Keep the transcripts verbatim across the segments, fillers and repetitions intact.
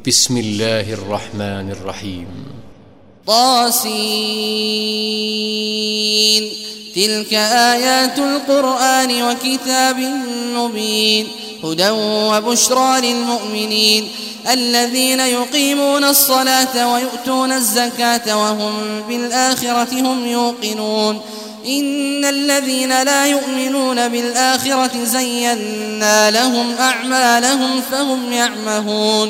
بسم الله الرحمن الرحيم. طاسين. تلك آيات القرآن وكتاب مبين، هدى وبشرى للمؤمنين الذين يقيمون الصلاة ويؤتون الزكاة وهم بالآخرة هم يوقنون. إن الذين لا يؤمنون بالآخرة زينا لهم أعمالهم فهم يعمهون.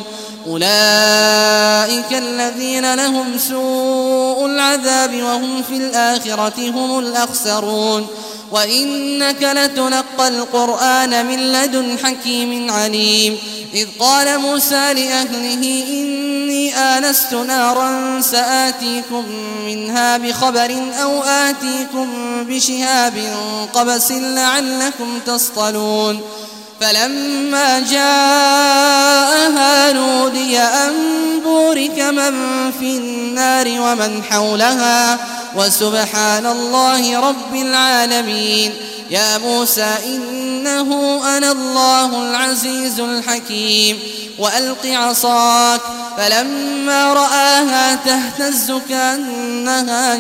أولئك الذين لهم سوء العذاب وهم في الآخرة هم الأخسرون. وإنك لتلقى القرآن من لدن حكيم عليم. إذ قال موسى لأهله إني آنست نارا سآتيكم منها بخبر أو آتيكم بشهاب قبس لعلكم تصطلون. فلما جاءها نودي أن بورك من في النار ومن حولها وسبحان الله رب العالمين. يا موسى إنه أنا الله العزيز الحكيم. وألق عصاك فلما رآها تهتز كأنها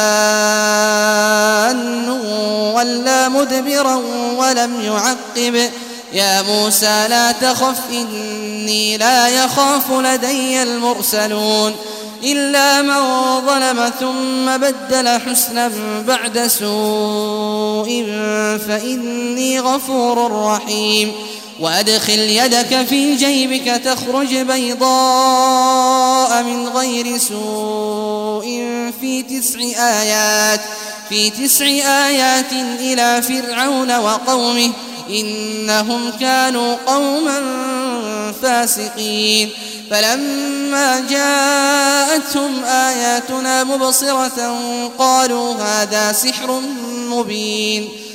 جان ولا مدبرا ولم يعقب. يا موسى لا تخف إني لا يخاف لدي المرسلون. إلا من ظلم ثم بدل حسنا بعد سوء فإني غفور رحيم. وأدخل يدك في جيبك تخرج بيضاء من غير سوء في تسع آيات في تسع آيات إلى فرعون وقومه إنهم كانوا قوما فاسقين. فلما جاءتهم آياتنا مبصرة قالوا هذا سحر مبين.